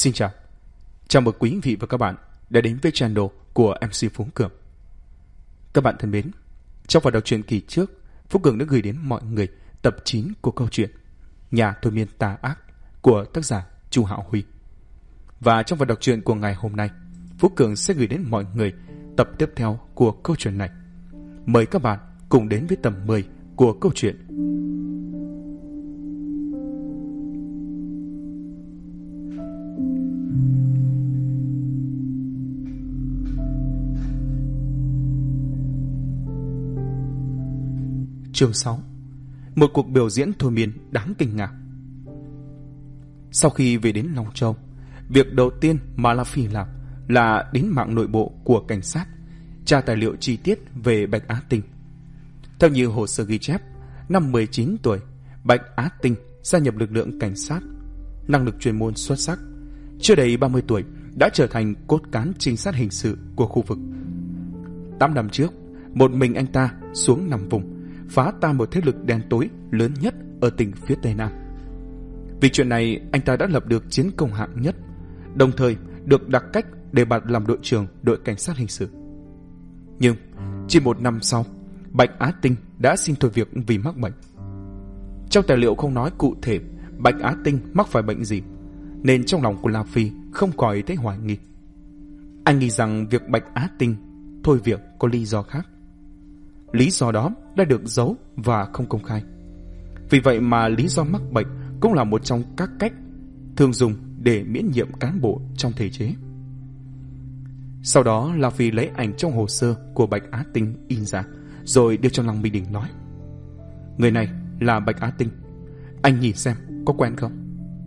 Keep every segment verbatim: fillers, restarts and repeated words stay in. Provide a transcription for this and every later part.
Xin chào, chào mừng quý vị và các bạn đã đến với channel của em xê Phú Cường. Các bạn thân mến, trong phần đọc truyện kỳ trước, Phú Cường đã gửi đến mọi người tập chín của câu chuyện Nhà thôi miên tà ác của tác giả Chu Hạo Huy. Và trong phần đọc truyện của ngày hôm nay, Phú Cường sẽ gửi đến mọi người tập tiếp theo của câu chuyện này. Mời các bạn cùng đến với tập mười của câu chuyện. Chương sáu. Một cuộc biểu diễn thôi miên đáng kinh ngạc. Sau khi về đến Long Châu, việc đầu tiên mà La Phi làm là đến mạng nội bộ của cảnh sát, tra tài liệu chi tiết về Bạch Á Tinh. Theo như hồ sơ ghi chép, năm mười chín tuổi, Bạch Á Tinh gia nhập lực lượng cảnh sát, năng lực chuyên môn xuất sắc. Chưa đầy ba mươi tuổi đã trở thành cốt cán trinh sát hình sự của khu vực. Tám năm trước, một mình anh ta xuống nằm vùng, phá tan một thế lực đen tối lớn nhất ở tỉnh phía Tây Nam. Vì chuyện này, anh ta đã lập được chiến công hạng nhất, đồng thời được đặc cách đề bạt làm đội trưởng đội cảnh sát hình sự. Nhưng chỉ một năm sau, Bạch Á Tinh đã xin thôi việc vì mắc bệnh. Trong tài liệu không nói cụ thể Bạch Á Tinh mắc phải bệnh gì, nên trong lòng của La Phi không khỏi thấy hoài nghi. Anh nghĩ rằng việc Bạch Á Tinh thôi việc có lý do khác. Lý do đó đã được giấu và không công khai. Vì vậy mà lý do mắc bệnh cũng là một trong các cách thường dùng để miễn nhiệm cán bộ trong thể chế. Sau đó La Phi lấy ảnh trong hồ sơ của Bạch Á Tinh in ra, rồi đưa cho Lăng Minh Đình nói: "Người này là Bạch Á Tinh, anh nhìn xem có quen không?"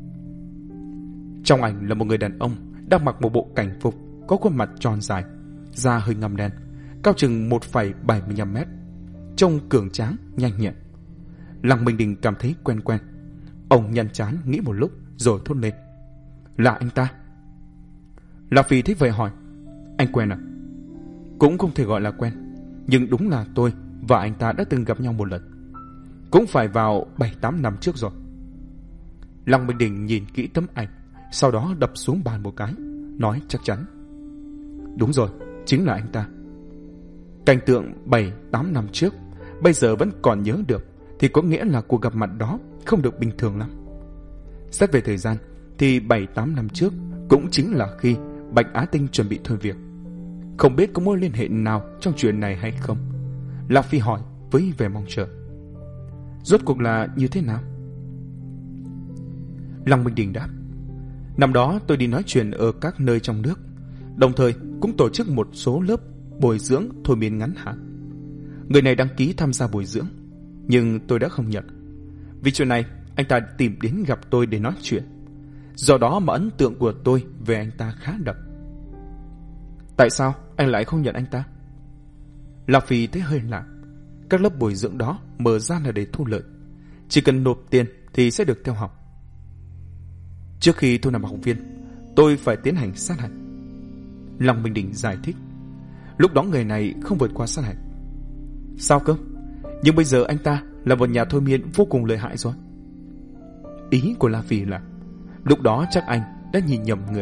Trong ảnh là một người đàn ông đang mặc một bộ cảnh phục, có khuôn mặt tròn dài, da hơi ngăm đen, cao chừng một phẩy bảy mươi lăm mét, trông cường tráng, nhanh nhẹn. Lăng Minh Đình cảm thấy quen quen. Ông nhăn trán nghĩ một lúc rồi thốt lên: "Là anh ta." La Phi thích vậy hỏi: "Anh quen à?" "Cũng không thể gọi là quen, nhưng đúng là tôi và anh ta đã từng gặp nhau một lần. Cũng phải vào bảy tám năm trước rồi." Lăng Minh Đình nhìn kỹ tấm ảnh, sau đó đập xuống bàn một cái, nói chắc chắn: "Đúng rồi, chính là anh ta." Cảnh tượng bảy tám năm trước bây giờ vẫn còn nhớ được, thì có nghĩa là cuộc gặp mặt đó không được bình thường lắm. Xét về thời gian thì bảy tám năm trước cũng chính là khi Bạch Á Tinh chuẩn bị thôi việc. Không biết có mối liên hệ nào trong chuyện này hay không? La Phi hỏi với vẻ mong chờ. "Rốt cuộc là như thế nào?" Lăng Minh Đình đáp: "Năm đó tôi đi nói chuyện ở các nơi trong nước, đồng thời cũng tổ chức một số lớp bồi dưỡng thôi miên ngắn hạn. Người này đăng ký tham gia bồi dưỡng, nhưng tôi đã không nhận. Vì chuyện này, anh ta tìm đến gặp tôi để nói chuyện. Do đó mà ấn tượng của tôi về anh ta khá đậm." "Tại sao anh lại không nhận anh ta?" La Phi thấy hơi lạ. Các lớp bồi dưỡng đó mở ra là để thu lợi, chỉ cần nộp tiền thì sẽ được theo học. "Trước khi thu nạp học viên, tôi phải tiến hành sát hạch." Lăng Minh Đình giải thích. "Lúc đó người này không vượt qua sát hạch." "Sao cơ? Nhưng bây giờ anh ta là một nhà thôi miên vô cùng lợi hại rồi." Ý của La Phi là lúc đó chắc anh đã nhìn nhầm người.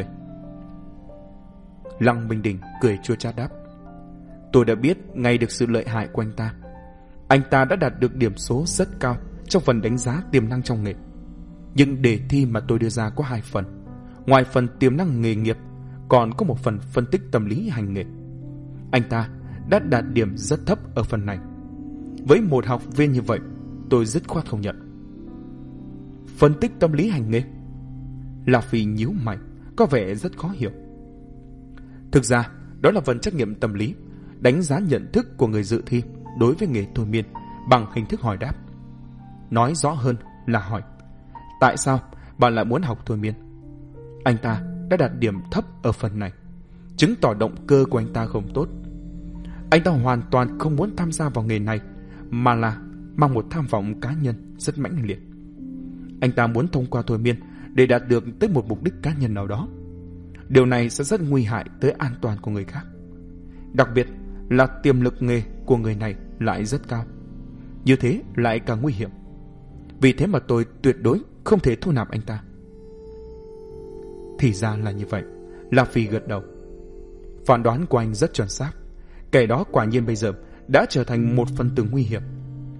Lăng Minh Đình cười chua chát đáp: "Tôi đã biết ngay được sự lợi hại của anh ta. Anh ta đã đạt được điểm số rất cao trong phần đánh giá tiềm năng trong nghề. Nhưng đề thi mà tôi đưa ra có hai phần. Ngoài phần tiềm năng nghề nghiệp, còn có một phần phân tích tâm lý hành nghề. Anh ta đã đạt điểm rất thấp ở phần này. Với một học viên như vậy, tôi dứt khoát không nhận." "Phân tích tâm lý hành nghề?" La Phi nhíu mày, có vẻ rất khó hiểu. Thực ra, đó là phần trắc nghiệm tâm lý, đánh giá nhận thức của người dự thi đối với nghề thôi miên bằng hình thức hỏi đáp. Nói rõ hơn là hỏi: "Tại sao bạn lại muốn học thôi miên?" Anh ta đã đạt điểm thấp ở phần này, chứng tỏ động cơ của anh ta không tốt. Anh ta hoàn toàn không muốn tham gia vào nghề này, mà là mang một tham vọng cá nhân rất mãnh liệt. Anh ta muốn thông qua thôi miên để đạt được tới một mục đích cá nhân nào đó. Điều này sẽ rất nguy hại tới an toàn của người khác. Đặc biệt là tiềm lực nghề của người này lại rất cao. Như thế lại càng nguy hiểm. Vì thế mà tôi tuyệt đối không thể thu nạp anh ta." Thì ra là như vậy. La Phi gật đầu. Phán đoán của anh rất chuẩn xác. Kẻ đó quả nhiên bây giờ đã trở thành một phần tử nguy hiểm.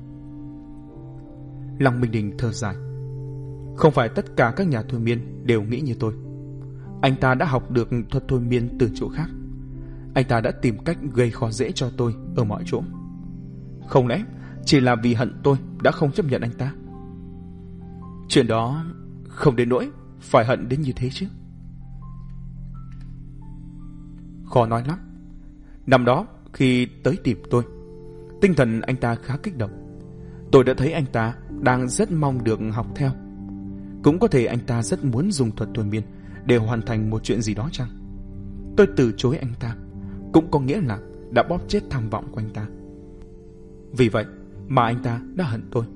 Lăng Minh Đình thở dài. Không phải tất cả các nhà thôi miên đều nghĩ như tôi. Anh ta đã học được thuật thôi miên từ chỗ khác. Anh ta đã tìm cách gây khó dễ cho tôi ở mọi chỗ. Không lẽ chỉ là vì hận tôi đã không chấp nhận anh ta? Chuyện đó không đến nỗi phải hận đến như thế chứ. Khó nói lắm. Năm đó khi tới tìm tôi, tinh thần anh ta khá kích động. Tôi đã thấy anh ta đang rất mong được học theo. Cũng có thể anh ta rất muốn dùng thuật thôi miên để hoàn thành một chuyện gì đó chăng? Tôi từ chối anh ta, cũng có nghĩa là đã bóp chết tham vọng của anh ta. Vì vậy mà anh ta đã hận tôi.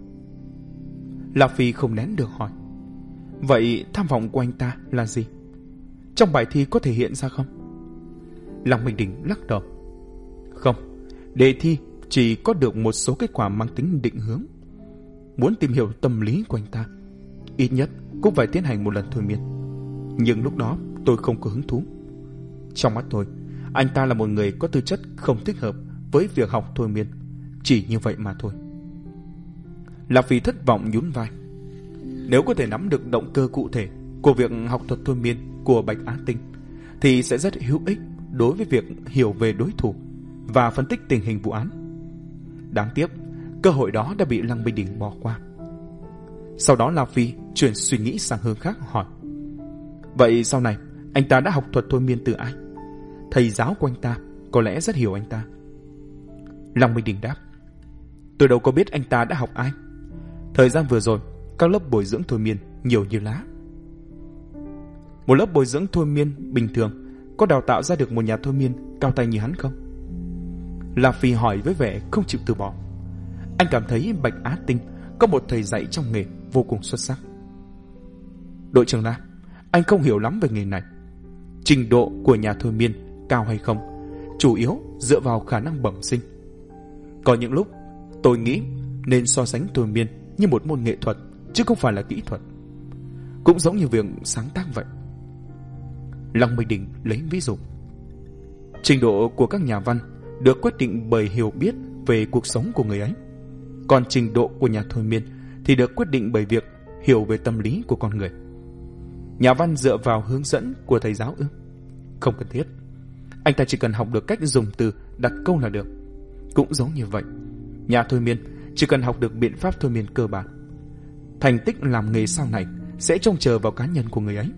La Phi không nén được hỏi. Vậy tham vọng của anh ta là gì? Trong bài thi có thể hiện ra không? Lăng Minh Đình lắc đầu. Không, đề thi chỉ có được một số kết quả mang tính định hướng. Muốn tìm hiểu tâm lý của anh ta, ít nhất cũng phải tiến hành một lần thôi miên. Nhưng lúc đó tôi không có hứng thú. Trong mắt tôi, anh ta là một người có tư chất không thích hợp với việc học thôi miên. Chỉ như vậy mà thôi. La Phi thất vọng nhún vai. Nếu có thể nắm được động cơ cụ thể của việc học thuật thôi miên của Bạch Á Tinh thì sẽ rất hữu ích đối với việc hiểu về đối thủ và phân tích tình hình vụ án. Đáng tiếc, cơ hội đó đã bị Lăng Minh Đình bỏ qua. Sau đó La Phi chuyển suy nghĩ sang hướng khác hỏi. Vậy sau này anh ta đã học thuật thôi miên từ ai? Thầy giáo của anh ta có lẽ rất hiểu anh ta. Lăng Minh Đình đáp. Tôi đâu có biết anh ta đã học ai. Thời gian vừa rồi, các lớp bồi dưỡng thôi miên nhiều như lá. Một lớp bồi dưỡng thôi miên bình thường có đào tạo ra được một nhà thôi miên cao tay như hắn không? La Phi hỏi với vẻ không chịu từ bỏ. Anh cảm thấy Bạch Á Tinh có một thầy dạy trong nghề vô cùng xuất sắc. Đội trưởng La, anh không hiểu lắm về nghề này. Trình độ của nhà thôi miên cao hay không chủ yếu dựa vào khả năng bẩm sinh. Có những lúc tôi nghĩ nên so sánh thôi miên như một môn nghệ thuật chứ không phải là kỹ thuật. Cũng giống như việc sáng tác vậy. Lăng Minh Đình lấy ví dụ. Trình độ của các nhà văn được quyết định bởi hiểu biết về cuộc sống của người ấy. Còn trình độ của nhà thôi miên thì được quyết định bởi việc hiểu về tâm lý của con người. Nhà văn dựa vào hướng dẫn của thầy giáo ư? Không cần thiết. Anh ta chỉ cần học được cách dùng từ, đặt câu là được. Cũng giống như vậy, nhà thôi miên chỉ cần học được biện pháp thôi miên cơ bản. Thành tích làm nghề sau này sẽ trông chờ vào cá nhân của người ấy.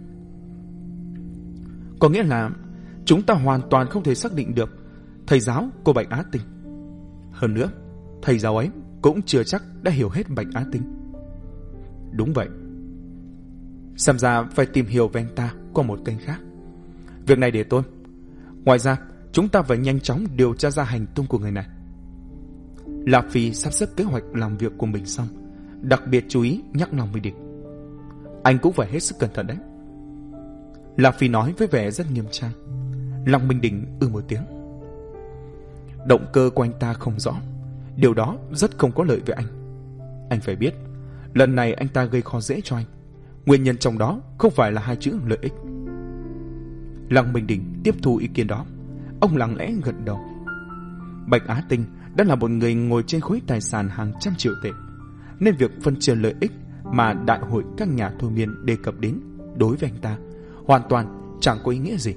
Có nghĩa là chúng ta hoàn toàn không thể xác định được thầy giáo của Bạch Á Tinh. Hơn nữa, thầy giáo ấy cũng chưa chắc đã hiểu hết Bạch Á Tinh. Đúng vậy. Xem ra phải tìm hiểu về anh ta qua một kênh khác. Việc này để tôi. Ngoài ra, chúng ta phải nhanh chóng điều tra ra hành tung của người này. La Phi sắp xếp kế hoạch làm việc của mình xong, đặc biệt chú ý nhắc Lăng Minh Đình. Anh cũng phải hết sức cẩn thận đấy. La Phi nói với vẻ rất nghiêm trang. Lăng Minh Đình ư một tiếng. Động cơ của anh ta không rõ. Điều đó rất không có lợi với anh. Anh phải biết, lần này anh ta gây khó dễ cho anh. Nguyên nhân trong đó không phải là hai chữ lợi ích. Lăng Minh Đình tiếp thu ý kiến đó. Ông lặng lẽ gật đầu. Bạch Á Tinh đã là một người ngồi trên khối tài sản hàng trăm triệu tệ, nên việc phân chia lợi ích mà đại hội các nhà thôi miên đề cập đến đối với anh ta hoàn toàn chẳng có ý nghĩa gì.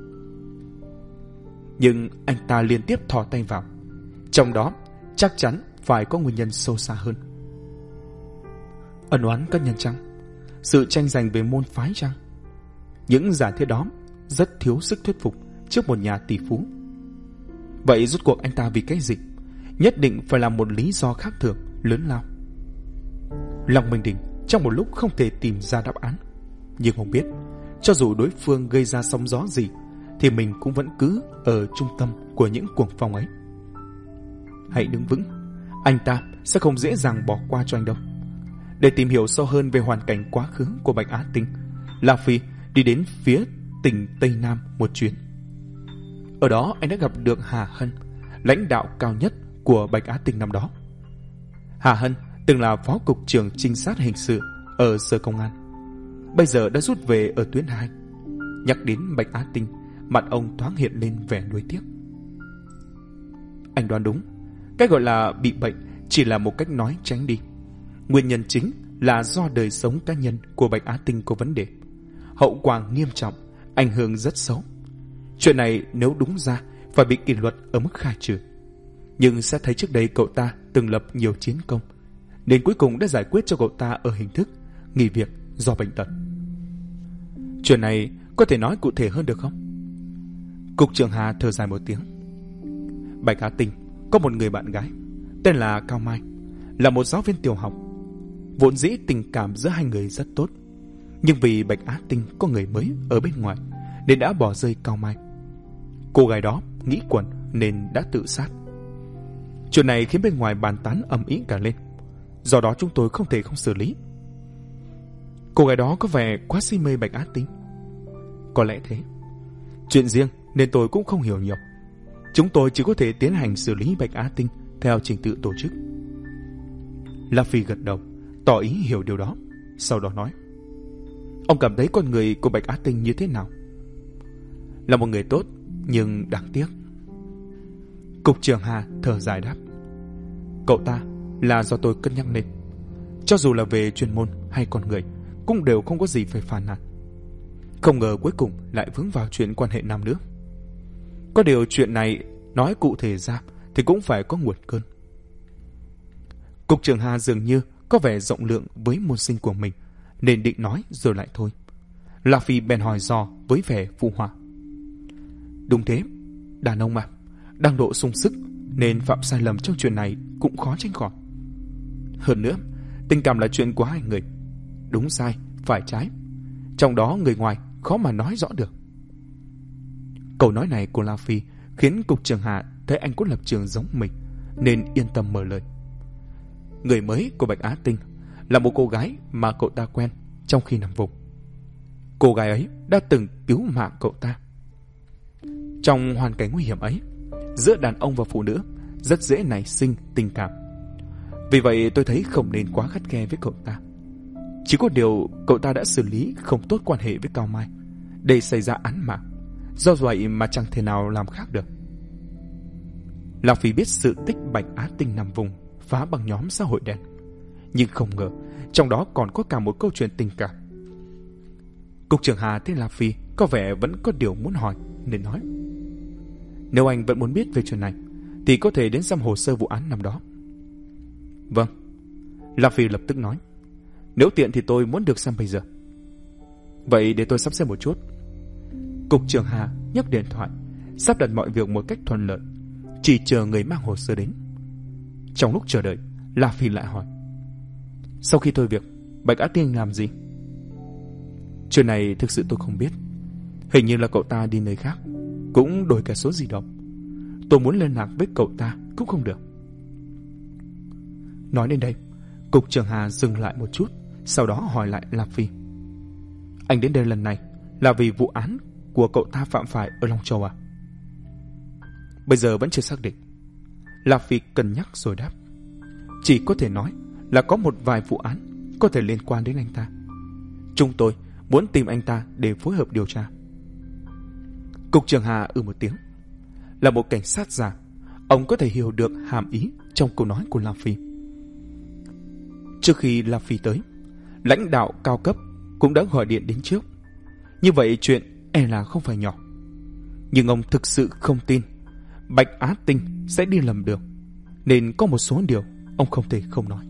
Nhưng anh ta liên tiếp thò tay vào, trong đó chắc chắn phải có nguyên nhân sâu xa hơn. Ân oán cá nhân chăng? Sự tranh giành về môn phái chăng? Những giả thiết đó rất thiếu sức thuyết phục trước một nhà tỷ phú. Vậy rốt cuộc anh ta vì cái gì? Nhất định phải là một lý do khác thường, lớn lao. Lăng Minh Đình trong một lúc không thể tìm ra đáp án. Nhưng không biết, cho dù đối phương gây ra sóng gió gì thì mình cũng vẫn cứ ở trung tâm của những cuồng phong ấy. Hãy đứng vững, anh ta sẽ không dễ dàng bỏ qua cho anh đâu. Để tìm hiểu sâu hơn về hoàn cảnh quá khứ của Bạch Á Tinh, La Phi đi đến phía tỉnh Tây Nam một chuyến. Ở đó anh đã gặp được Hà Hân, lãnh đạo cao nhất của Bạch Á Tinh năm đó. Hà Hân từng là phó cục trưởng trinh sát hình sự ở Sở Công an, bây giờ đã rút về ở tuyến hai. Nhắc đến Bạch Á Tinh, mặt ông thoáng hiện lên vẻ nuối tiếc. Anh đoán đúng, cái gọi là bị bệnh chỉ là một cách nói tránh đi. Nguyên nhân chính là do đời sống cá nhân của Bạch Á Tinh có vấn đề. Hậu quả nghiêm trọng, ảnh hưởng rất xấu. Chuyện này nếu đúng ra phải bị kỷ luật ở mức khai trừ. Nhưng sẽ thấy trước đây cậu ta từng lập nhiều chiến công, nên cuối cùng đã giải quyết cho cậu ta ở hình thức nghỉ việc do bệnh tật. Chuyện này có thể nói cụ thể hơn được không? Cục trưởng Hà thở dài một tiếng. Bạch Á Tinh có một người bạn gái tên là Cao Mai, là một giáo viên tiểu học. Vốn dĩ tình cảm giữa hai người rất tốt, nhưng vì Bạch Á Tinh có người mới ở bên ngoài nên đã bỏ rơi Cao Mai. Cô gái đó nghĩ quẩn nên đã tự sát. Chuyện này khiến bên ngoài bàn tán ầm ĩ cả lên, do đó chúng tôi không thể không xử lý. Cô gái đó có vẻ quá si mê Bạch Á Tinh. Có lẽ thế. Chuyện riêng nên tôi cũng không hiểu nhiều. Chúng tôi chỉ có thể tiến hành xử lý Bạch Á Tinh theo trình tự tổ chức. La Phi gật đầu, tỏ ý hiểu điều đó. Sau đó nói: Ông cảm thấy con người của Bạch Á Tinh như thế nào? Là một người tốt, nhưng đáng tiếc. Cục trưởng Hà thở dài đáp: Cậu ta là do tôi cân nhắc nên. Cho dù là về chuyên môn hay con người, cũng đều không có gì phải phàn nàn. Không ngờ cuối cùng lại vướng vào chuyện quan hệ nam nữ. Có điều chuyện này nói cụ thể ra thì cũng phải có nguồn cơn. Cục trưởng Hà dường như có vẻ rộng lượng với môn sinh của mình, nên định nói rồi lại thôi. La Phi bèn hỏi dò với vẻ phụ họa: Đúng thế, đàn ông mà, đang độ sung sức nên phạm sai lầm trong chuyện này cũng khó tránh khỏi. Hơn nữa, tình cảm là chuyện của hai người, đúng sai, phải trái, trong đó người ngoài khó mà nói rõ được. Câu nói này của La Phi khiến Cục trưởng Hà thấy anh có lập trường giống mình, nên yên tâm mở lời. Người mới của Bạch Á Tinh là một cô gái mà cậu ta quen trong khi nằm vùng. Cô gái ấy đã từng cứu mạng cậu ta. Trong hoàn cảnh nguy hiểm ấy, giữa đàn ông và phụ nữ rất dễ nảy sinh tình cảm. Vì vậy tôi thấy không nên quá khắt khe với cậu ta. Chỉ có điều cậu ta đã xử lý không tốt quan hệ với Cao Mai, để xảy ra án mạng. Do vậy mà chẳng thể nào làm khác được. Lão Phi biết sự tích Bạch Á Tinh nằm vùng phá bằng nhóm xã hội đen, nhưng không ngờ trong đó còn có cả một câu chuyện tình cảm. Cục trưởng Hà thấy La Phi có vẻ vẫn có điều muốn hỏi nên nói: Nếu anh vẫn muốn biết về chuyện này thì có thể đến xem hồ sơ vụ án năm đó. Vâng, La Phi lập tức nói: Nếu tiện thì tôi muốn được xem bây giờ. Vậy để tôi sắp xếp một chút. Cục trưởng Hà nhấc điện thoại, sắp đặt mọi việc một cách thuận lợi, chỉ chờ người mang hồ sơ đến. Trong lúc chờ đợi, La Phi lại hỏi: Sau khi thôi việc, Bạch Á Tinh làm gì? Chuyện này thực sự tôi không biết. Hình như là cậu ta đi nơi khác, cũng đổi cả số di động. Tôi muốn liên lạc với cậu ta cũng không được. Nói đến đây, Cục trưởng Hà dừng lại một chút, sau đó hỏi lại La Phi: Anh đến đây lần này là vì vụ án của cậu ta phạm phải ở Long Châu à? Bây giờ vẫn chưa xác định. La Phi cân nhắc rồi đáp: Chỉ có thể nói là có một vài vụ án có thể liên quan đến anh ta. Chúng tôi muốn tìm anh ta để phối hợp điều tra. Cục trưởng Hà ừ một tiếng. Là một cảnh sát già, ông có thể hiểu được hàm ý trong câu nói của La Phi. Trước khi La Phi tới, lãnh đạo cao cấp cũng đã gọi điện đến trước. Như vậy chuyện e là không phải nhỏ. Nhưng ông thực sự không tin Bạch Á Tinh sẽ đi lầm đường, nên có một số điều ông không thể không nói.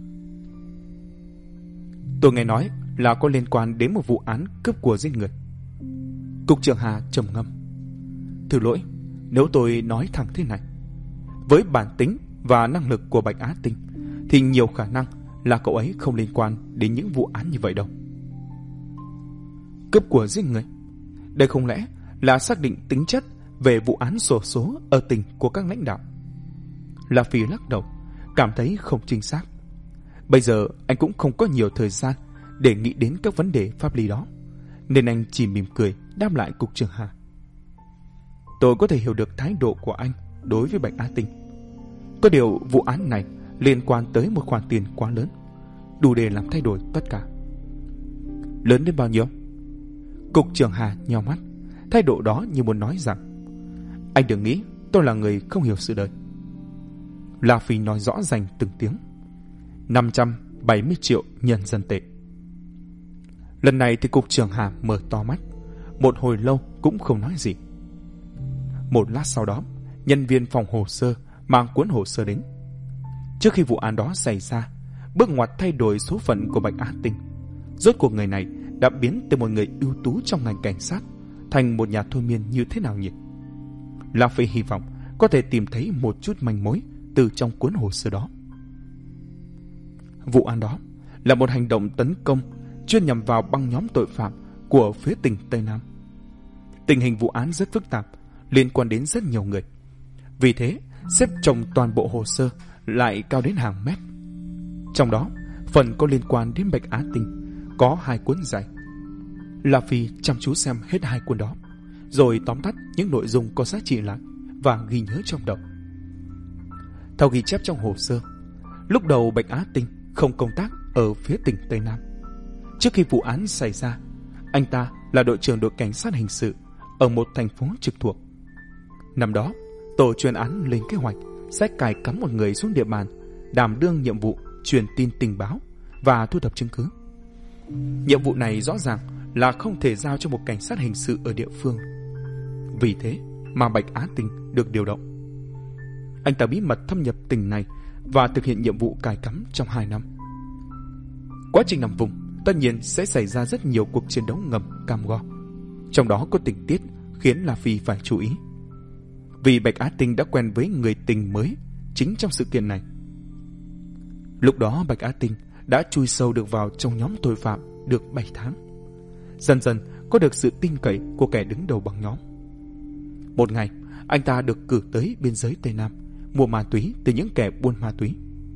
Tôi nghe nói là có liên quan đến một vụ án cướp của giết người. Cục trưởng Hà trầm ngâm. Thử lỗi nếu tôi nói thẳng thế này. Với bản tính và năng lực của Bạch Á Tinh thì nhiều khả năng là cậu ấy không liên quan đến những vụ án như vậy đâu. Cướp của giết người, đây không lẽ là xác định tính chất về vụ án xổ số ở tỉnh của các lãnh đạo? La Phi lắc đầu, cảm thấy không chính xác. Bây giờ anh cũng không có nhiều thời gian để nghĩ đến các vấn đề pháp lý đó, nên anh chỉ mỉm cười đáp lại Cục trưởng Hà. Tôi có thể hiểu được thái độ của anh đối với Bạch Á Tinh. Có điều vụ án này liên quan tới một khoản tiền quá lớn, đủ để làm thay đổi tất cả. Lớn đến bao nhiêu? Cục trưởng Hà nheo mắt, thái độ đó như muốn nói rằng: anh đừng nghĩ tôi là người không hiểu sự đời. La Phi nói rõ ràng từng tiếng: năm trăm bảy mươi triệu nhân dân tệ. Lần này thì cục trưởng Hà mở to mắt, một hồi lâu cũng không nói gì. Một lát sau đó, nhân viên phòng hồ sơ mang cuốn hồ sơ đến. Trước khi vụ án đó xảy ra, bước ngoặt thay đổi số phận của Bạch Á Tinh. Rốt cuộc người này đã biến từ một người ưu tú trong ngành cảnh sát thành một nhà thôi miên như thế nào nhỉ? La Phi hy vọng có thể tìm thấy một chút manh mối từ trong cuốn hồ sơ đó. Vụ án đó là một hành động tấn công chuyên nhằm vào băng nhóm tội phạm của phía tỉnh Tây Nam. Tình hình vụ án rất phức tạp, liên quan đến rất nhiều người. Vì thế, xếp chồng toàn bộ hồ sơ lại cao đến hàng mét. Trong đó, phần có liên quan đến Bạch Á Tinh có hai cuốn dài. La Phi chăm chú xem hết hai cuốn đó, rồi tóm tắt những nội dung có giá trị lại và ghi nhớ trong đầu. Theo ghi chép trong hồ sơ, lúc đầu Bạch Á Tinh không công tác ở phía tỉnh Tây Nam. Trước khi vụ án xảy ra, anh ta là đội trưởng đội cảnh sát hình sự ở một thành phố trực thuộc. Năm đó, tổ chuyên án lên kế hoạch sẽ cài cắm một người xuống địa bàn đảm đương nhiệm vụ truyền tin tình báo và thu thập chứng cứ. Nhiệm vụ này rõ ràng là không thể giao cho một cảnh sát hình sự ở địa phương. Vì thế mà Bạch Á Tinh được điều động. Anh ta bí mật thâm nhập tỉnh này và thực hiện nhiệm vụ cài cắm trong hai năm. Quá trình nằm vùng tất nhiên sẽ xảy ra rất nhiều cuộc chiến đấu ngầm cam go. Trong đó có tình tiết khiến La Phi phải chú ý. Vì Bạch Á Tinh đã quen với người tình mới chính trong sự kiện này. Lúc đó Bạch Á Tinh đã chui sâu được vào trong nhóm tội phạm được bảy tháng. Dần dần có được sự tin cậy của kẻ đứng đầu băng nhóm. Một ngày, anh ta được cử tới biên giới Tây Nam mua ma túy từ những kẻ buôn ma túy.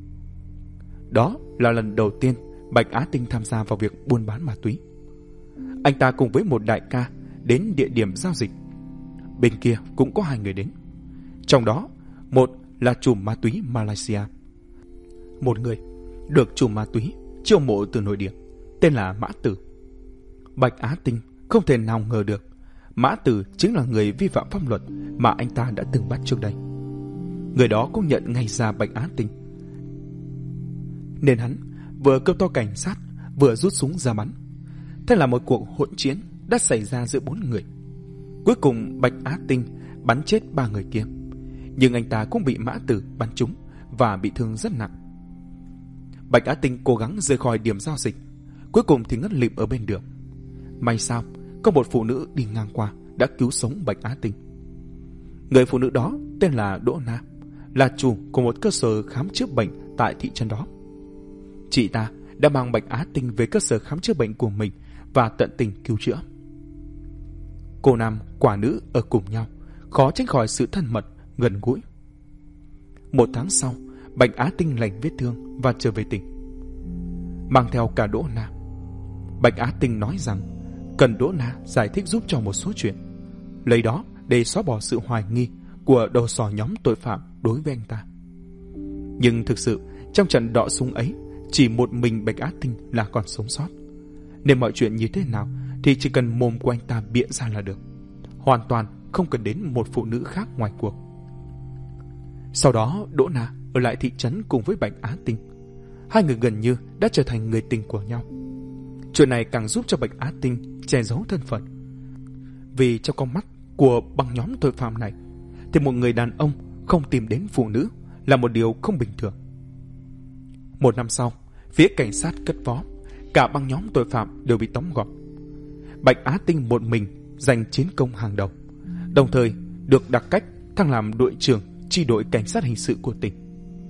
Đó là lần đầu tiên Bạch Á Tinh tham gia vào việc buôn bán ma túy. Anh ta cùng với một đại ca đến địa điểm giao dịch. Bên kia cũng có hai người đến. Trong đó, một là trùm ma túy Malaysia. Một người được trùm ma túy chiêu mộ từ nội địa, tên là Mã Tử. Bạch Á Tinh không thể nào ngờ được Mã Tử chính là người vi phạm pháp luật mà anh ta đã từng bắt trước đây. Người đó cũng nhận ngay ra Bạch Á Tinh, nên hắn vừa kêu to cảnh sát vừa rút súng ra bắn. Thế là một cuộc hỗn chiến đã xảy ra giữa bốn người. Cuối cùng Bạch Á Tinh bắn chết ba người kia, nhưng anh ta cũng bị Mã Tử bắn trúng và bị thương rất nặng. Bạch Á Tinh cố gắng rời khỏi điểm giao dịch, cuối cùng thì ngất lịm ở bên đường. May sao có một phụ nữ đi ngang qua đã cứu sống Bạch Á Tinh. Người phụ nữ đó tên là Đỗ Na, là chủ của một cơ sở khám chữa bệnh tại thị trấn đó. Chị ta đã mang Bạch Á Tinh về cơ sở khám chữa bệnh của mình và tận tình cứu chữa. Cô nam quả nữ ở cùng nhau, khó tránh khỏi sự thân mật gần gũi. Một tháng sau, Bạch Á Tinh lành vết thương và trở về tỉnh, mang theo cả Đỗ Na. Bạch Á Tinh nói rằng cần Đỗ Na giải thích giúp cho một số chuyện, lấy đó để xóa bỏ sự hoài nghi của đầu sỏ nhóm tội phạm đối với anh ta. Nhưng thực sự trong trận đọ súng ấy, chỉ một mình Bạch Á Tinh là còn sống sót, nên mọi chuyện như thế nào thì chỉ cần mồm của anh ta bịa ra là được, hoàn toàn không cần đến một phụ nữ khác ngoài cuộc. Sau đó Đỗ Na ở lại thị trấn cùng với Bạch Á Tinh. Hai người gần như đã trở thành người tình của nhau. Chuyện này càng giúp cho Bạch Á Tinh che giấu thân phận. Vì trong con mắt của băng nhóm tội phạm này thì một người đàn ông không tìm đến phụ nữ là một điều không bình thường. Một năm sau, phía cảnh sát cất vó, cả băng nhóm tội phạm đều bị tóm gọn. Bạch Á Tinh một mình giành chiến công hàng đầu, đồng thời được đặc cách thăng làm đội trưởng chi đội cảnh sát hình sự của tỉnh.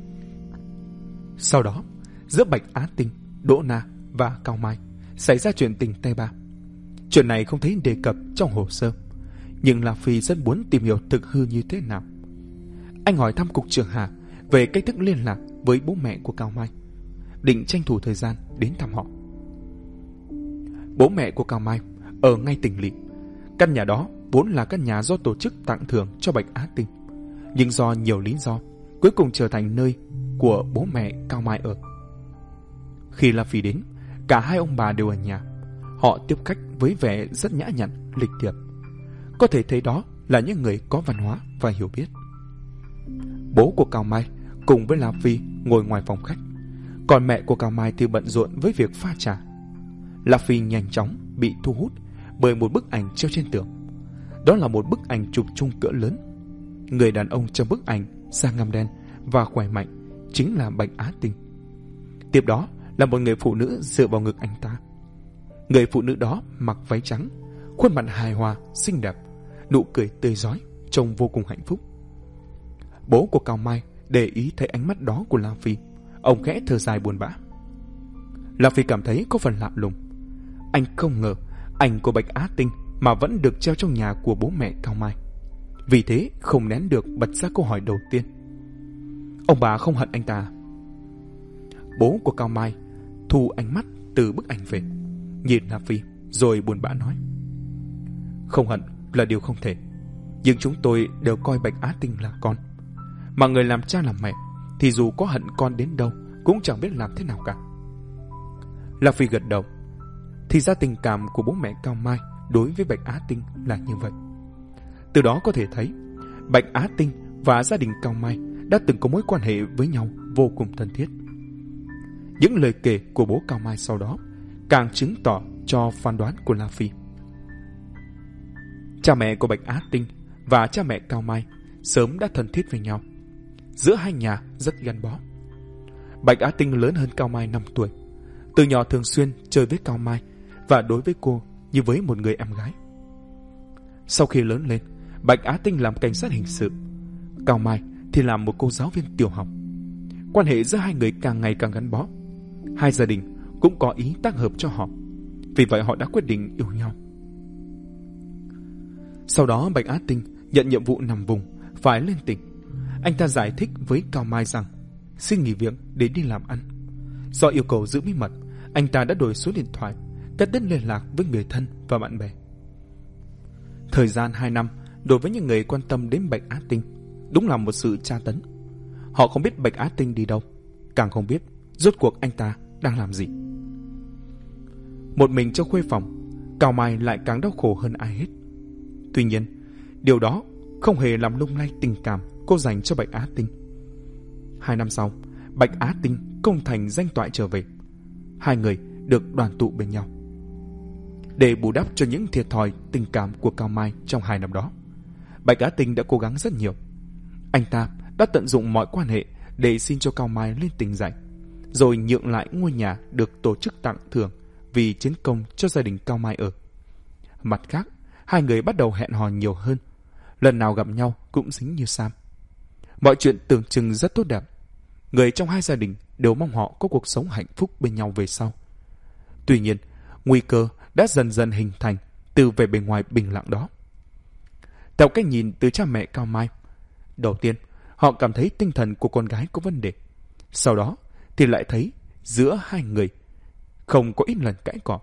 Sau đó, giữa Bạch Á Tinh, Đỗ Na và Cao Mai xảy ra chuyện tình tay ba. Chuyện này không thấy đề cập trong hồ sơ, nhưng La Phi rất muốn tìm hiểu thực hư như thế nào. Anh hỏi thăm cục trưởng Hà về cách thức liên lạc với bố mẹ của Cao Mai, định tranh thủ thời gian đến thăm họ. Bố mẹ của Cao Mai ở ngay tỉnh lỵ. Căn nhà đó vốn là căn nhà do tổ chức tặng thưởng cho Bạch Á Tinh, nhưng do nhiều lý do cuối cùng trở thành nơi của bố mẹ Cao Mai ở. Khi La Phi đến, cả hai ông bà đều ở nhà. Họ tiếp khách với vẻ rất nhã nhặn, lịch thiệp. có thể thấy đó là những người có văn hóa và hiểu biết. Bố của Cao Mai cùng với La Phi ngồi ngoài phòng khách, còn mẹ của Cao Mai thì bận rộn với việc pha trà. La Phi nhanh chóng bị thu hút bởi một bức ảnh treo trên tường. Đó là một bức ảnh chụp chung cỡ lớn. Người đàn ông trong bức ảnh da ngăm đen và khỏe mạnh chính là Bạch Á Tinh. Tiếp đó là một người phụ nữ dựa vào ngực anh ta. Người phụ nữ đó mặc váy trắng, khuôn mặt hài hòa, xinh đẹp, nụ cười tươi rói, trông vô cùng hạnh phúc. Bố của Cao Mai để ý thấy ánh mắt đó của La Phi, ông khẽ thở dài buồn bã. La Phi cảm thấy có phần lạ lùng. Anh không ngờ ảnh của Bạch Á Tinh mà vẫn được treo trong nhà của bố mẹ Cao Mai. Vì thế không nén được bật ra câu hỏi đầu tiên. Ông bà không hận anh ta? Bố của Cao Mai thu ánh mắt từ bức ảnh về, nhìn La Phi rồi buồn bã nói: Không hận là điều không thể, nhưng chúng tôi đều coi Bạch Á Tinh là con. Mà người làm cha làm mẹ thì dù có hận con đến đâu cũng chẳng biết làm thế nào cả. La Phi gật đầu. Thì ra tình cảm của bố mẹ Cao Mai đối với Bạch Á Tinh là như vậy. Từ đó có thể thấy Bạch Á Tinh và gia đình Cao Mai đã từng có mối quan hệ với nhau vô cùng thân thiết. Những lời kể của bố Cao Mai sau đó càng chứng tỏ cho phán đoán của La Phi. Cha mẹ của Bạch Á Tinh và cha mẹ Cao Mai sớm đã thân thiết với nhau. Giữa hai nhà rất gắn bó. Bạch Á Tinh lớn hơn Cao Mai năm tuổi. Từ nhỏ thường xuyên chơi với Cao Mai và đối với cô như với một người em gái. Sau khi lớn lên, Bạch Á Tinh làm cảnh sát hình sự, Cao Mai thì làm một cô giáo viên tiểu học. Quan hệ giữa hai người càng ngày càng gắn bó. Hai gia đình cũng có ý tác hợp cho họ. Vì vậy họ đã quyết định yêu nhau. Sau đó Bạch Á Tinh nhận nhiệm vụ nằm vùng, phải lên tỉnh. Anh ta giải thích với Cao Mai rằng xin nghỉ việc để đi làm ăn. Do yêu cầu giữ bí mật, anh ta đã đổi số điện thoại, cắt đứt liên lạc với người thân và bạn bè. Thời gian hai năm đối với những người quan tâm đến Bạch Á Tinh đúng là một sự tra tấn. Họ không biết Bạch Á Tinh đi đâu, càng không biết rốt cuộc anh ta đang làm gì. Một mình trong khuê phòng, Cao Mai lại càng đau khổ hơn ai hết. Tuy nhiên, điều đó không hề làm lung lay tình cảm cô dành cho Bạch Á Tinh. Hai năm sau, Bạch Á Tinh công thành danh toại trở về. Hai người được đoàn tụ bên nhau. Để bù đắp cho những thiệt thòi tình cảm của Cao Mai trong hai năm đó, Bạch Á Tinh đã cố gắng rất nhiều. Anh ta đã tận dụng mọi quan hệ để xin cho Cao Mai lên tỉnh dạy, rồi nhượng lại ngôi nhà được tổ chức tặng thưởng vì chiến công cho gia đình Cao Mai ở. Mặt khác, hai người bắt đầu hẹn hò nhiều hơn. Lần nào gặp nhau cũng dính như sam. Mọi chuyện tưởng chừng rất tốt đẹp. Người trong hai gia đình đều mong họ có cuộc sống hạnh phúc bên nhau về sau. Tuy nhiên, nguy cơ đã dần dần hình thành từ vẻ bề ngoài bình lặng đó. Theo cách nhìn từ cha mẹ Cao Mai, đầu tiên họ cảm thấy tinh thần của con gái có vấn đề. Sau đó thì lại thấy giữa hai người không có ít lần cãi cọ.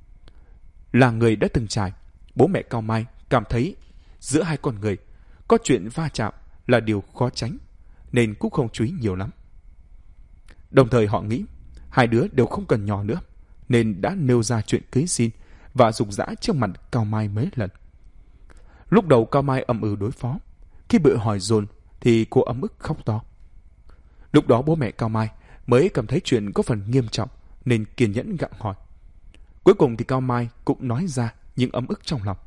Là người đã từng trải, bố mẹ Cao Mai cảm thấy giữa hai con người có chuyện va chạm là điều khó tránh, nên cũng không chú ý nhiều lắm. Đồng thời họ nghĩ hai đứa đều không cần nhỏ nữa, nên đã nêu ra chuyện cưới xin và giục giã trước mặt Cao Mai mấy lần. Lúc đầu Cao Mai ậm ừ đối phó, khi bị hỏi dồn thì cô ấm ức khóc to. Lúc đó bố mẹ Cao Mai mới cảm thấy chuyện có phần nghiêm trọng nên kiên nhẫn gặng hỏi. Cuối cùng thì Cao Mai cũng nói ra những ấm ức trong lòng.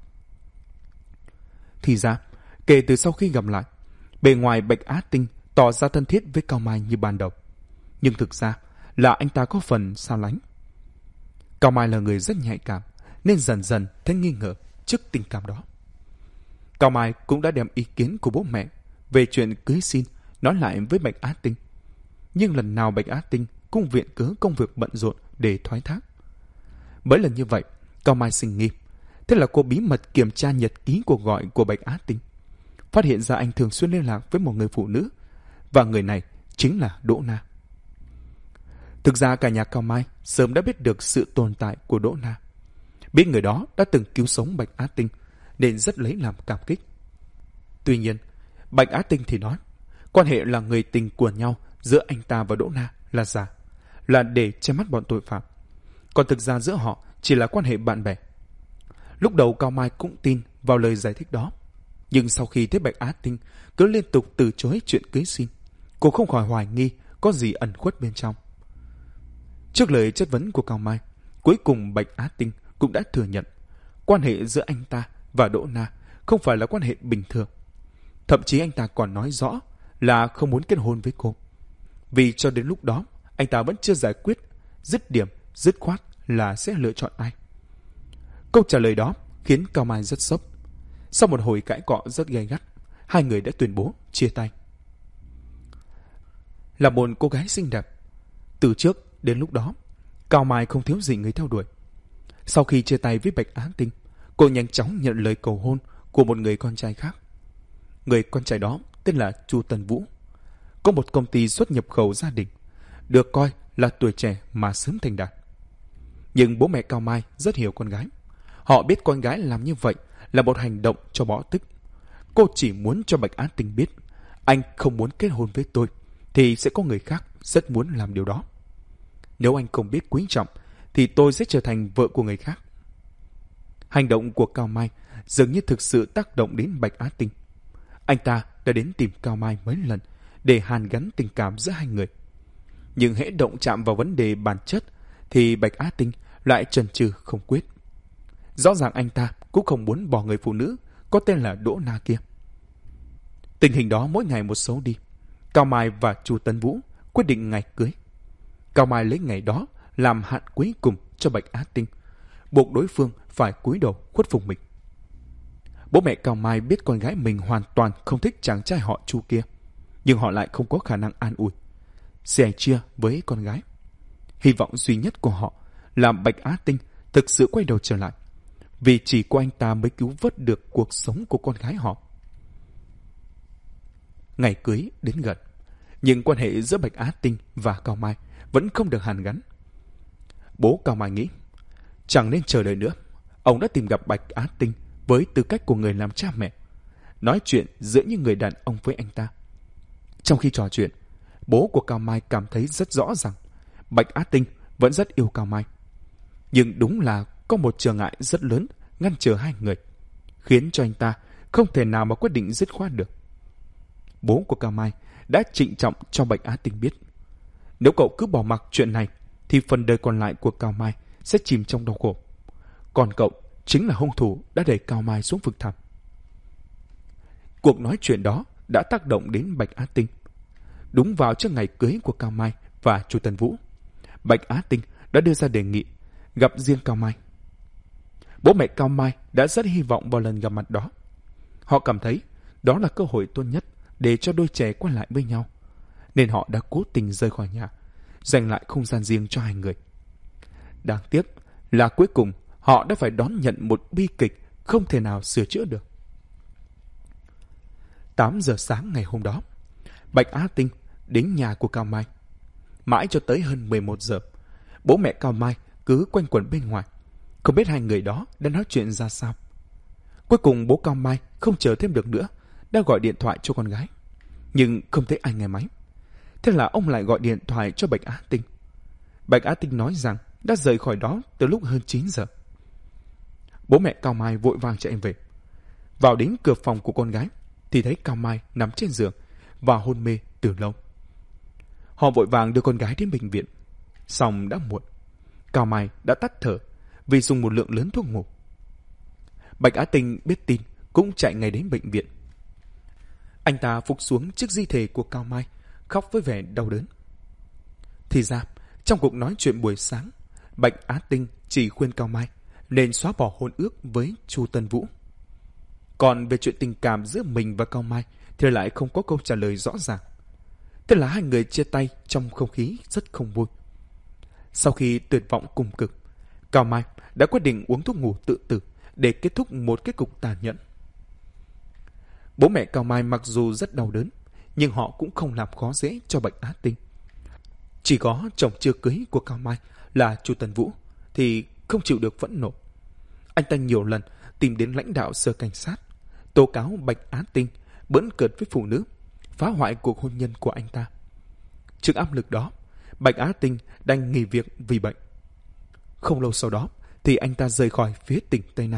Thì ra, kể từ sau khi gặp lại, bề ngoài Bạch Á Tinh tỏ ra thân thiết với Cao Mai như ban đầu. Nhưng thực ra là anh ta có phần xa lánh. Cao Mai là người rất nhạy cảm, nên dần dần thấy nghi ngờ trước tình cảm đó. Cao Mai cũng đã đem ý kiến của bố mẹ về chuyện cưới xin nói lại với Bạch Á Tinh. Nhưng lần nào Bạch Á Tinh cũng viện cớ công việc bận rộn để thoái thác. Mấy lần như vậy, Cao Mai sinh nghi. Thế là cô bí mật kiểm tra nhật ký cuộc gọi của Bạch Á Tinh, phát hiện ra anh thường xuyên liên lạc với một người phụ nữ, và người này chính là Đỗ Na. Thực ra cả nhà Cao Mai sớm đã biết được sự tồn tại của Đỗ Na, biết người đó đã từng cứu sống Bạch Á Tinh nên rất lấy làm cảm kích. Tuy nhiên, Bạch Á Tinh thì nói quan hệ là người tình của nhau giữa anh ta và Đỗ Na là giả, là để che mắt bọn tội phạm. Còn thực ra giữa họ chỉ là quan hệ bạn bè. Lúc đầu Cao Mai cũng tin vào lời giải thích đó. Nhưng sau khi thấy Bạch Á Tinh cứ liên tục từ chối chuyện cưới xin, cô không khỏi hoài nghi có gì ẩn khuất bên trong. Trước lời chất vấn của Cao Mai, cuối cùng Bạch Á Tinh cũng đã thừa nhận quan hệ giữa anh ta và Đỗ Na không phải là quan hệ bình thường. Thậm chí anh ta còn nói rõ là không muốn kết hôn với cô. Vì cho đến lúc đó, anh ta vẫn chưa giải quyết dứt điểm, dứt khoát là sẽ lựa chọn ai. Câu trả lời đó khiến Cao Mai rất sốc. Sau một hồi cãi cọ rất gay gắt, hai người đã tuyên bố chia tay. Là một cô gái xinh đẹp, từ trước đến lúc đó, Cao Mai không thiếu gì người theo đuổi. Sau khi chia tay với Bạch Á Tinh, cô nhanh chóng nhận lời cầu hôn của một người con trai khác. Người con trai đó tên là Chu Tân Vũ, có một công ty xuất nhập khẩu gia đình, được coi là tuổi trẻ mà sớm thành đạt. Nhưng bố mẹ Cao Mai rất hiểu con gái. Họ biết con gái làm như vậy là một hành động cho bỏ tức. Cô chỉ muốn cho Bạch Á Tinh biết, anh không muốn kết hôn với tôi, thì sẽ có người khác rất muốn làm điều đó. Nếu anh không biết quý trọng, thì tôi sẽ trở thành vợ của người khác. Hành động của Cao Mai dường như thực sự tác động đến Bạch Á Tinh. Anh ta đã đến tìm Cao Mai mấy lần để hàn gắn tình cảm giữa hai người. Nhưng hễ động chạm vào vấn đề bản chất thì Bạch Á Tinh lại chần chừ không quyết. Rõ ràng anh ta cũng không muốn bỏ người phụ nữ có tên là Đỗ Na kia. Tình hình đó mỗi ngày một xấu đi. Cao Mai và Chu Tân Vũ quyết định ngày cưới. Cao Mai lấy ngày đó làm hạn cuối cùng cho Bạch Á Tinh, buộc đối phương phải cúi đầu khuất phục mình. Bố mẹ Cao Mai biết con gái mình hoàn toàn không thích chàng trai họ Chu kia, nhưng họ lại không có khả năng an ủi, sẻ chia với con gái. Hy vọng duy nhất của họ là Bạch Á Tinh thực sự quay đầu trở lại, vì chỉ có anh ta mới cứu vớt được cuộc sống của con gái họ. Ngày cưới đến gần, nhưng quan hệ giữa Bạch Á Tinh và Cao Mai vẫn không được hàn gắn. Bố Cao Mai nghĩ, chẳng nên chờ đợi nữa. Ông đã tìm gặp Bạch Á Tinh với tư cách của người làm cha mẹ, nói chuyện giữa những người đàn ông với anh ta. Trong khi trò chuyện, bố của Cao Mai cảm thấy rất rõ rằng Bạch Á Tinh vẫn rất yêu Cao Mai. Nhưng đúng là có một trở ngại rất lớn ngăn trở hai người, khiến cho anh ta không thể nào mà quyết định dứt khoát được. Bố của Cao Mai đã trịnh trọng cho Bạch Á Tinh biết, nếu cậu cứ bỏ mặc chuyện này thì phần đời còn lại của Cao Mai sẽ chìm trong đau khổ. Còn cậu chính là hung thủ đã đẩy Cao Mai xuống vực thẳm. Cuộc nói chuyện đó đã tác động đến Bạch Á Tinh. Đúng vào trước ngày cưới của Cao Mai và Chu Tân Vũ, Bạch Á Tinh đã đưa ra đề nghị gặp riêng Cao Mai. Bố mẹ Cao Mai đã rất hy vọng vào lần gặp mặt đó. Họ cảm thấy đó là cơ hội tốt nhất để cho đôi trẻ quay lại với nhau, nên họ đã cố tình rời khỏi nhà, dành lại không gian riêng cho hai người. Đáng tiếc là cuối cùng họ đã phải đón nhận một bi kịch không thể nào sửa chữa được. tám giờ sáng ngày hôm đó, Bạch Á Tinh đến nhà của Cao Mai. Mãi cho tới hơn mười một giờ, bố mẹ Cao Mai cứ quanh quẩn bên ngoài, không biết hai người đó đã nói chuyện ra sao. Cuối cùng bố Cao Mai không chờ thêm được nữa, đã gọi điện thoại cho con gái, nhưng không thấy ai nghe máy. Thế là ông lại gọi điện thoại cho Bạch Á Tinh. Bạch Á Tinh nói rằng đã rời khỏi đó từ lúc hơn chín giờ. Bố mẹ Cao Mai vội vàng chạy về. Vào đến cửa phòng của con gái thì thấy Cao Mai nằm trên giường và hôn mê từ lâu. Họ vội vàng đưa con gái đến bệnh viện. Xong đã muộn. Cao Mai đã tắt thở vì dùng một lượng lớn thuốc ngủ. Bạch Á Tinh biết tin cũng chạy ngay đến bệnh viện. Anh ta phục xuống trước di thể của Cao Mai, khóc với vẻ đau đớn. Thì ra, trong cuộc nói chuyện buổi sáng, Bạch Á Tinh chỉ khuyên Cao Mai nên xóa bỏ hôn ước với Chu Tân Vũ. Còn về chuyện tình cảm giữa mình và Cao Mai thì lại không có câu trả lời rõ ràng. Thế là hai người chia tay trong không khí rất không vui. Sau khi tuyệt vọng cùng cực, Cao Mai đã quyết định uống thuốc ngủ tự tử để kết thúc một kết cục tàn nhẫn. Bố mẹ Cao Mai mặc dù rất đau đớn, nhưng họ cũng không làm khó dễ cho Bạch Á Tinh. Chỉ có chồng chưa cưới của Cao Mai là Chu Tân Vũ thì không chịu được phẫn nộ. Anh ta nhiều lần tìm đến lãnh đạo sở cảnh sát, tố cáo Bạch Á Tinh bỡn cợt với phụ nữ, phá hoại cuộc hôn nhân của anh ta. Trước áp lực đó, Bạch Á Tinh đành nghỉ việc vì bệnh. Không lâu sau đó thì anh ta rời khỏi phía tỉnh Tây Nam,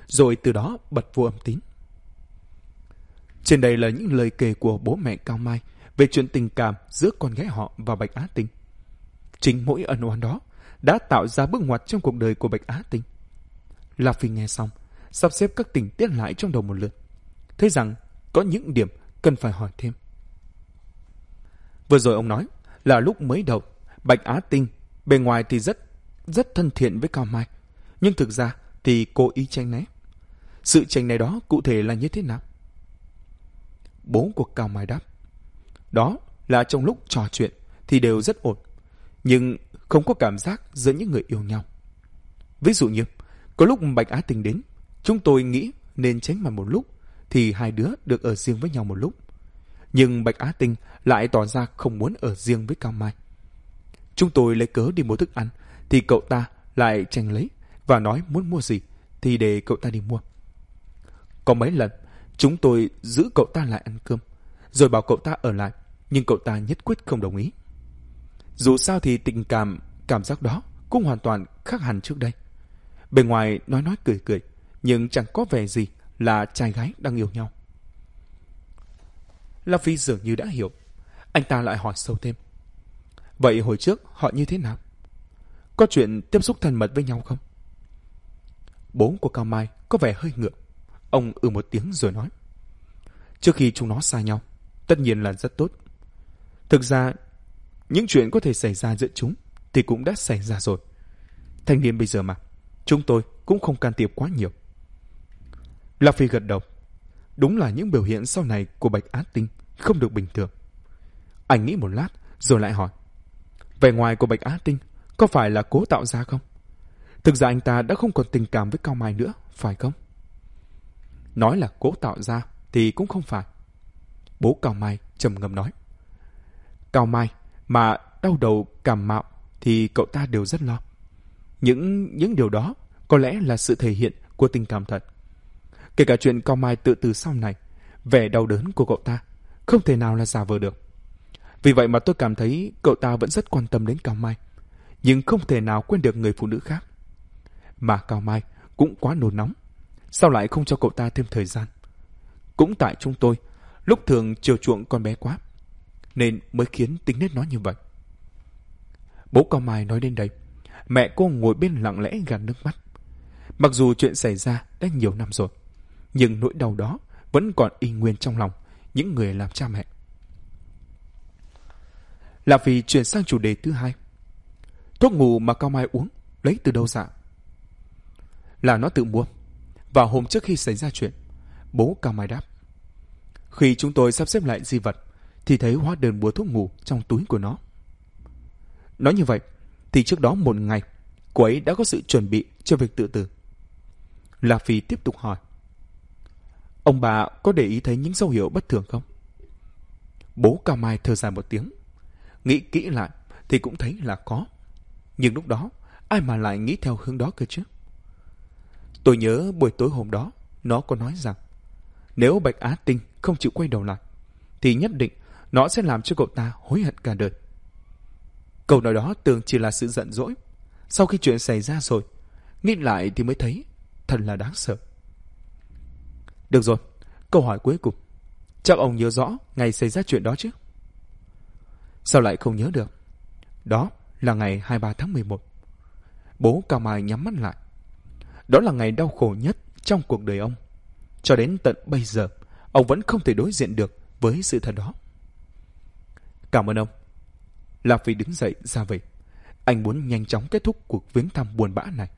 rồi từ đó bật vô âm tín. Trên đây là những lời kể của bố mẹ Cao Mai về chuyện tình cảm giữa con gái họ và Bạch Á Tinh. Chính mỗi ân oán đó đã tạo ra bước ngoặt trong cuộc đời của Bạch Á Tinh. La Phi nghe xong, sắp xếp các tình tiết lại trong đầu một lượt, thấy rằng có những điểm cần phải hỏi thêm. Vừa rồi ông nói là lúc mới đầu, Bạch Á Tinh bề ngoài thì rất rất thân thiện với Cao Mai, nhưng thực ra thì cố ý tránh né. Sự tránh né đó cụ thể là như thế nào? Bố của Cao Mai đáp, đó là trong lúc trò chuyện thì đều rất ổn, nhưng không có cảm giác giữa những người yêu nhau. Ví dụ như, có lúc Bạch Á Tinh đến, chúng tôi nghĩ nên tránh mặt một lúc, thì hai đứa được ở riêng với nhau một lúc. Nhưng Bạch Á Tinh lại tỏ ra không muốn ở riêng với Cao Mai. Chúng tôi lấy cớ đi mua thức ăn, thì cậu ta lại tranh lấy và nói muốn mua gì thì để cậu ta đi mua. Có mấy lần, chúng tôi giữ cậu ta lại ăn cơm, rồi bảo cậu ta ở lại, nhưng cậu ta nhất quyết không đồng ý. Dù sao thì tình cảm, cảm giác đó cũng hoàn toàn khác hẳn trước đây. Bề ngoài nói nói cười cười, nhưng chẳng có vẻ gì là trai gái đang yêu nhau. La Phi dường như đã hiểu. Anh ta lại hỏi sâu thêm. Vậy hồi trước họ như thế nào? Có chuyện tiếp xúc thân mật với nhau không? Bố của Cao Mai có vẻ hơi ngượng. Ông ừ một tiếng rồi nói. Trước khi chúng nó xa nhau, tất nhiên là rất tốt. Thực ra, những chuyện có thể xảy ra giữa chúng thì cũng đã xảy ra rồi. Thanh niên bây giờ mà, chúng tôi cũng không can thiệp quá nhiều. La Phi gật đầu. Đúng là những biểu hiện sau này của Bạch Á Tinh không được bình thường. Anh nghĩ một lát rồi lại hỏi. Vẻ ngoài của Bạch Á Tinh có phải là cố tạo ra không? Thực ra anh ta đã không còn tình cảm với Cao Mai nữa, phải không? Nói là cố tạo ra thì cũng không phải. Bố Cao Mai trầm ngâm nói. Cao Mai mà đau đầu cảm mạo thì cậu ta đều rất lo. Những, những điều đó có lẽ là sự thể hiện của tình cảm thật. Kể cả chuyện Cao Mai tự từ sau này, vẻ đau đớn của cậu ta không thể nào là giả vờ được. Vì vậy mà tôi cảm thấy cậu ta vẫn rất quan tâm đến Cao Mai, nhưng không thể nào quên được người phụ nữ khác. Mà Cao Mai cũng quá nôn nóng, sao lại không cho cậu ta thêm thời gian? Cũng tại chúng tôi lúc thường chiều chuộng con bé quá, nên mới khiến tính nết nó như vậy. Bố Cao Mai nói đến đây, mẹ cô ngồi bên lặng lẽ gạt nước mắt. Mặc dù chuyện xảy ra đã nhiều năm rồi, nhưng nỗi đau đó vẫn còn y nguyên trong lòng những người làm cha mẹ. Là vì chuyển sang chủ đề thứ hai. Thuốc ngủ mà Cao Mai uống lấy từ đâu ra? Là nó tự mua. Vào hôm trước khi xảy ra chuyện, bố Cao Mai đáp. Khi chúng tôi sắp xếp lại di vật thì thấy hóa đơn mua thuốc ngủ trong túi của nó. Nói như vậy thì trước đó một ngày cô ấy đã có sự chuẩn bị cho việc tự tử. La Phi tiếp tục hỏi. Ông bà có để ý thấy những dấu hiệu bất thường không? Bố Cao Mai thở dài một tiếng. Nghĩ kỹ lại thì cũng thấy là có. Nhưng lúc đó ai mà lại nghĩ theo hướng đó cơ chứ? Tôi nhớ buổi tối hôm đó nó có nói rằng nếu Bạch Á Tinh không chịu quay đầu lại thì nhất định nó sẽ làm cho cậu ta hối hận cả đời. Câu nói đó tưởng chỉ là sự giận dỗi. Sau khi chuyện xảy ra rồi, nghĩ lại thì mới thấy thật là đáng sợ. Được rồi, câu hỏi cuối cùng. Chắc ông nhớ rõ ngày xảy ra chuyện đó chứ? Sao lại không nhớ được? Đó là ngày hai mươi ba tháng mười một. Bố Cao Mai nhắm mắt lại. Đó là ngày đau khổ nhất trong cuộc đời ông. Cho đến tận bây giờ, ông vẫn không thể đối diện được với sự thật đó. Cảm ơn ông. La Phi đứng dậy ra về. Anh muốn nhanh chóng kết thúc cuộc viếng thăm buồn bã này.